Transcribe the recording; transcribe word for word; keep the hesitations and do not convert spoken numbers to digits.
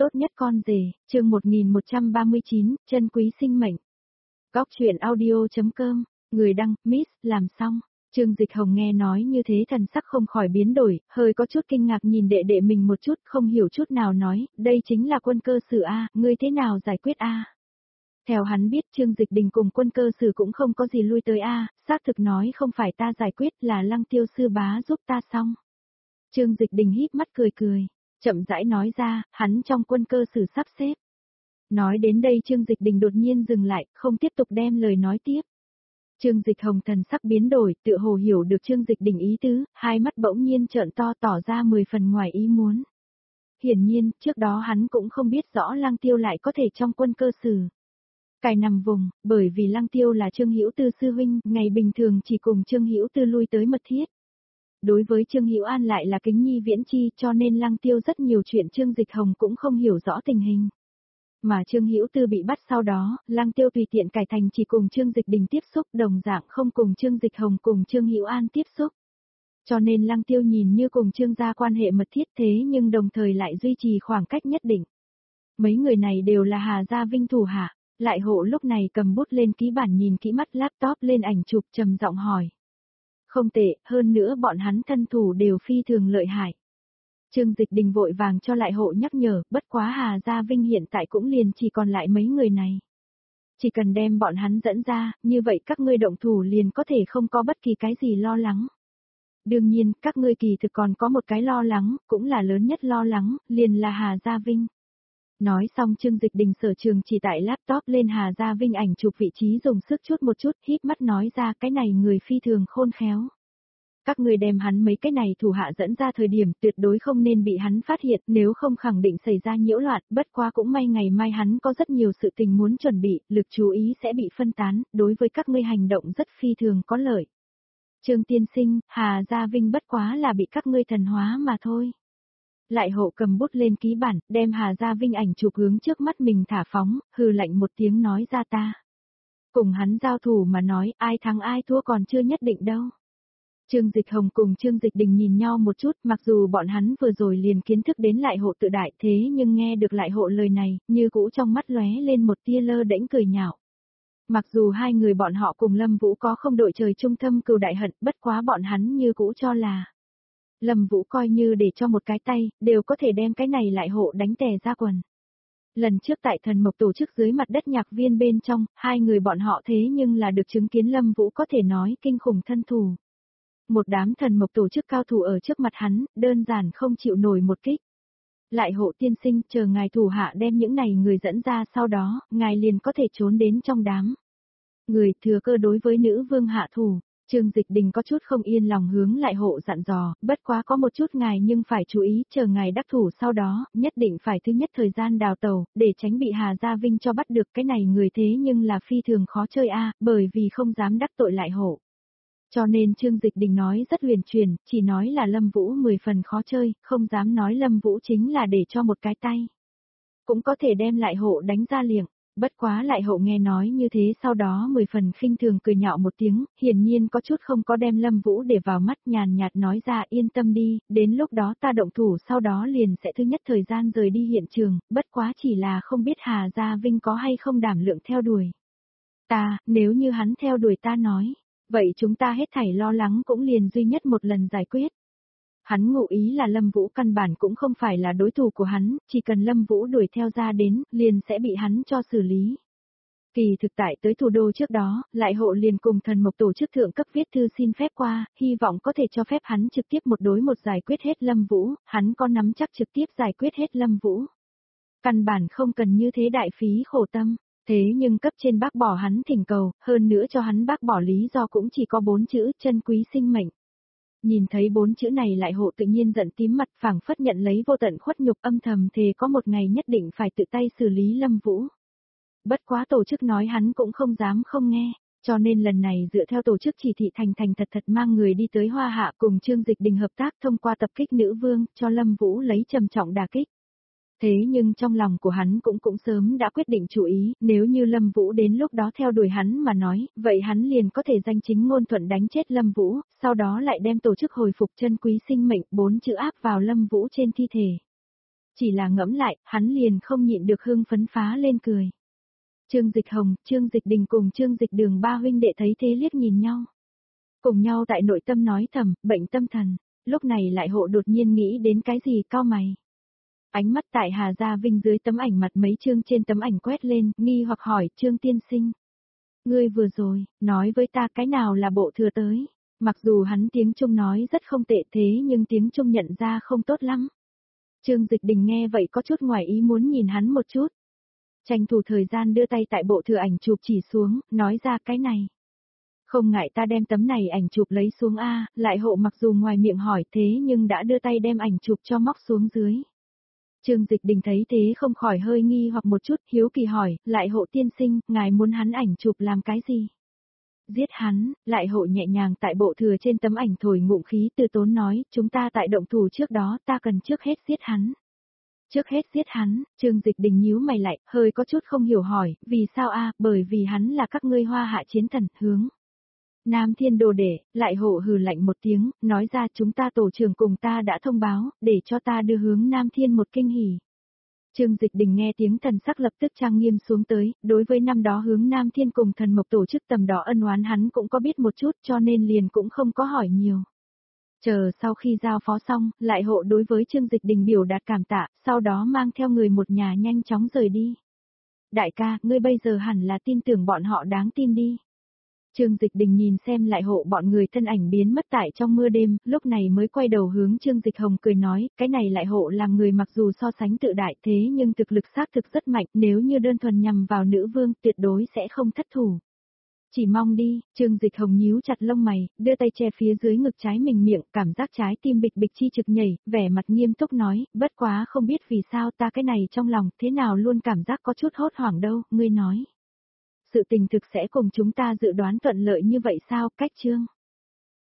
tốt nhất con rể, chương một nghìn một trăm ba mươi chín, chân quý sinh mệnh. Góc truyện audio.com, người đăng, Miss, làm xong. Trương Dịch Hồng nghe nói như thế thần sắc không khỏi biến đổi, hơi có chút kinh ngạc nhìn đệ đệ mình một chút, không hiểu chút nào nói, đây chính là quân cơ sử A, ngươi thế nào giải quyết A. Theo hắn biết Trương Dịch Đình cùng quân cơ sử cũng không có gì lui tới A, xác thực nói không phải ta giải quyết là Lăng Tiêu sư bá giúp ta xong. Trương Dịch Đình híp mắt cười cười, chậm rãi nói ra, hắn trong quân cơ sử sắp xếp. Nói đến đây Trương Dịch Đình đột nhiên dừng lại, không tiếp tục đem lời nói tiếp. Trương Dịch Hồng thần sắc biến đổi, tựa hồ hiểu được Trương Dịch Đình ý tứ, hai mắt bỗng nhiên trợn to tỏ ra mười phần ngoài ý muốn. Hiển nhiên, trước đó hắn cũng không biết rõ Lăng Tiêu lại có thể trong quân cơ sử. Cài nằm vùng, bởi vì Lăng Tiêu là Trương Hữu Tư sư huynh, ngày bình thường chỉ cùng Trương Hữu Tư lui tới mật thiết. Đối với Trương Hữu An lại là kính nhi viễn chi, cho nên Lăng Tiêu rất nhiều chuyện Trương Dịch Hồng cũng không hiểu rõ tình hình. Mà Trương Hữu Tư bị bắt sau đó, Lăng Tiêu tùy tiện cải thành chỉ cùng Trương Dịch Đình tiếp xúc, đồng dạng không cùng Trương Dịch Hồng cùng Trương Hữu An tiếp xúc. Cho nên Lăng Tiêu nhìn như cùng Trương gia quan hệ mật thiết thế nhưng đồng thời lại duy trì khoảng cách nhất định. Mấy người này đều là Hà Gia Vinh thủ hạ, lại hộ lúc này cầm bút lên ký bản nhìn kỹ mắt laptop lên ảnh chụp trầm giọng hỏi. Không tệ, hơn nữa bọn hắn thân thủ đều phi thường lợi hại. Trương Dịch Đình vội vàng cho lại hộ nhắc nhở, bất quá Hà Gia Vinh hiện tại cũng liền chỉ còn lại mấy người này. Chỉ cần đem bọn hắn dẫn ra, như vậy các ngươi động thủ liền có thể không có bất kỳ cái gì lo lắng. Đương nhiên, các ngươi kỳ thực còn có một cái lo lắng, cũng là lớn nhất lo lắng, liền là Hà Gia Vinh. Nói xong Trương Dịch Đình sở trường chỉ tại laptop lên Hà Gia Vinh ảnh chụp vị trí dùng sức chút một chút, híp mắt nói ra cái này người phi thường khôn khéo. Các người đem hắn mấy cái này thủ hạ dẫn ra thời điểm tuyệt đối không nên bị hắn phát hiện, nếu không khẳng định xảy ra nhiễu loạn, bất quá cũng may ngày mai hắn có rất nhiều sự tình muốn chuẩn bị, lực chú ý sẽ bị phân tán, đối với các ngươi hành động rất phi thường có lợi. Trương tiên sinh, Hà Gia Vinh bất quá là bị các ngươi thần hóa mà thôi. Lại hộ cầm bút lên ký bản, đem Hà Gia Vinh ảnh chụp hướng trước mắt mình thả phóng, hừ lạnh một tiếng nói ra ta. Cùng hắn giao thủ mà nói ai thắng ai thua còn chưa nhất định đâu. Trương Dịch Hồng cùng Trương Dịch Đình nhìn nhau một chút, mặc dù bọn hắn vừa rồi liền kiến thức đến lại hộ tự đại thế nhưng nghe được lại hộ lời này, như cũ trong mắt lóe lên một tia lơ đễnh cười nhạo. Mặc dù hai người bọn họ cùng Lâm Vũ có không đội trời chung thâm cừu đại hận, bất quá bọn hắn như cũ cho là Lâm Vũ coi như để cho một cái tay, đều có thể đem cái này lại hộ đánh tè ra quần. Lần trước tại thần mộc tổ chức dưới mặt đất nhạc viên bên trong, hai người bọn họ thế nhưng là được chứng kiến Lâm Vũ có thể nói kinh khủng thân thủ. Một đám thần mộc tổ chức cao thủ ở trước mặt hắn, đơn giản không chịu nổi một kích. Lại hộ tiên sinh, chờ ngài thủ hạ đem những này người dẫn ra sau đó, ngài liền có thể trốn đến trong đám. Người thừa cơ đối với nữ vương hạ thủ. Trương Dịch Đình có chút không yên lòng hướng lại hộ dặn dò, bất quá có một chút ngài nhưng phải chú ý, chờ ngài đắc thủ sau đó, nhất định phải thứ nhất thời gian đào tàu, để tránh bị Hà Gia Vinh cho bắt được cái này người thế nhưng là phi thường khó chơi a, bởi vì không dám đắc tội lại hộ. Cho nên Trương Dịch Đình nói rất huyền truyền, chỉ nói là Lâm Vũ mười phần khó chơi, không dám nói Lâm Vũ chính là để cho một cái tay. Cũng có thể đem lại hộ đánh ra liệng. Bất quá lại hộ nghe nói như thế sau đó mười phần khinh thường cười nhạo một tiếng, hiển nhiên có chút không có đem Lâm Vũ để vào mắt, nhàn nhạt nói ra yên tâm đi, đến lúc đó ta động thủ sau đó liền sẽ thứ nhất thời gian rời đi hiện trường, bất quá chỉ là không biết Hà Gia Vinh có hay không đảm lượng theo đuổi. Ta, nếu như hắn theo đuổi ta nói, vậy chúng ta hết thảy lo lắng cũng liền duy nhất một lần giải quyết. Hắn ngụ ý là Lâm Vũ căn bản cũng không phải là đối thủ của hắn, chỉ cần Lâm Vũ đuổi theo ra đến, liền sẽ bị hắn cho xử lý. Kỳ thực tại tới thủ đô trước đó, lại hộ liền cùng thần mộc tổ chức thượng cấp viết thư xin phép qua, hy vọng có thể cho phép hắn trực tiếp một đối một giải quyết hết Lâm Vũ, hắn có nắm chắc trực tiếp giải quyết hết Lâm Vũ. Căn bản không cần như thế đại phí khổ tâm. Thế nhưng cấp trên bác bỏ hắn thỉnh cầu, hơn nữa cho hắn bác bỏ lý do cũng chỉ có bốn chữ chân quý sinh mệnh. Nhìn thấy bốn chữ này lại hộ tự nhiên giận tím mặt phảng phất nhận lấy vô tận khuất nhục âm thầm thề có một ngày nhất định phải tự tay xử lý Lâm Vũ. Bất quá tổ chức nói hắn cũng không dám không nghe, cho nên lần này dựa theo tổ chức chỉ thị thành thành thật thật mang người đi tới Hoa Hạ cùng Trương Dịch Đình hợp tác thông qua tập kích nữ vương cho Lâm Vũ lấy trầm trọng đả kích. Thế nhưng trong lòng của hắn cũng cũng sớm đã quyết định chủ ý, nếu như Lâm Vũ đến lúc đó theo đuổi hắn mà nói, vậy hắn liền có thể danh chính ngôn thuận đánh chết Lâm Vũ, sau đó lại đem tổ chức hồi phục chân quý sinh mệnh bốn chữ áp vào Lâm Vũ trên thi thể. Chỉ là ngẫm lại, hắn liền không nhịn được hưng phấn phá lên cười. Trương Dịch Hồng, Trương Dịch Đình cùng Trương Dịch Đường ba huynh đệ thấy thế liếc nhìn nhau. Cùng nhau tại nội tâm nói thầm, bệnh tâm thần, lúc này lại hộ đột nhiên nghĩ đến cái gì cao mày. Ánh mắt tại Hà Gia Vinh dưới tấm ảnh mặt mấy chương trên tấm ảnh quét lên, nghi hoặc hỏi, Trương tiên sinh. Ngươi vừa rồi, nói với ta cái nào là bộ thừa tới, mặc dù hắn tiếng Trung nói rất không tệ thế nhưng tiếng Trung nhận ra không tốt lắm. Trương Dịch Đình nghe vậy có chút ngoài ý muốn nhìn hắn một chút. Tranh thủ thời gian đưa tay tại bộ thừa ảnh chụp chỉ xuống, nói ra cái này. Không ngại ta đem tấm này ảnh chụp lấy xuống a, lại hộ mặc dù ngoài miệng hỏi thế nhưng đã đưa tay đem ảnh chụp cho móc xuống dưới. Trương Dịch Đình thấy thế không khỏi hơi nghi hoặc một chút, hiếu kỳ hỏi, lại hộ tiên sinh, ngài muốn hắn ảnh chụp làm cái gì? Giết hắn, lại hộ nhẹ nhàng tại bộ thừa trên tấm ảnh thổi ngụm khí từ tốn nói, chúng ta tại động thủ trước đó ta cần trước hết giết hắn. Trước hết giết hắn, Trương Dịch Đình nhíu mày lại, hơi có chút không hiểu hỏi, vì sao a? Bởi vì hắn là các ngươi Hoa Hạ chiến thần, hướng. Nam Thiên Đồ Đệ, lại hộ hừ lạnh một tiếng, nói ra chúng ta tổ trưởng cùng ta đã thông báo, để cho ta đưa hướng Nam Thiên một kinh hỉ. Trương Dịch Đình nghe tiếng thần sắc lập tức trang nghiêm xuống tới, đối với năm đó hướng Nam Thiên cùng thần mộc tổ chức tầm đó ân oán hắn cũng có biết một chút cho nên liền cũng không có hỏi nhiều. Chờ sau khi giao phó xong, lại hộ đối với Trương Dịch Đình biểu đạt cảm tạ, sau đó mang theo người một nhà nhanh chóng rời đi. Đại ca, ngươi bây giờ hẳn là tin tưởng bọn họ đáng tin đi. Trương Dịch Đình nhìn xem lại hộ bọn người thân ảnh biến mất tại trong mưa đêm, lúc này mới quay đầu hướng Trương Dịch Hồng cười nói, cái này lại hộ làm người mặc dù so sánh tự đại thế nhưng thực lực xác thực rất mạnh, nếu như đơn thuần nhằm vào nữ vương tuyệt đối sẽ không thất thủ. Chỉ mong đi, Trương Dịch Hồng nhíu chặt lông mày, đưa tay che phía dưới ngực trái mình miệng, cảm giác trái tim bịch bịch chi trực nhảy, vẻ mặt nghiêm túc nói, bất quá không biết vì sao ta cái này trong lòng thế nào luôn cảm giác có chút hốt hoảng đâu, ngươi nói. Sự tình thực sẽ cùng chúng ta dự đoán thuận lợi như vậy sao, cách Trương?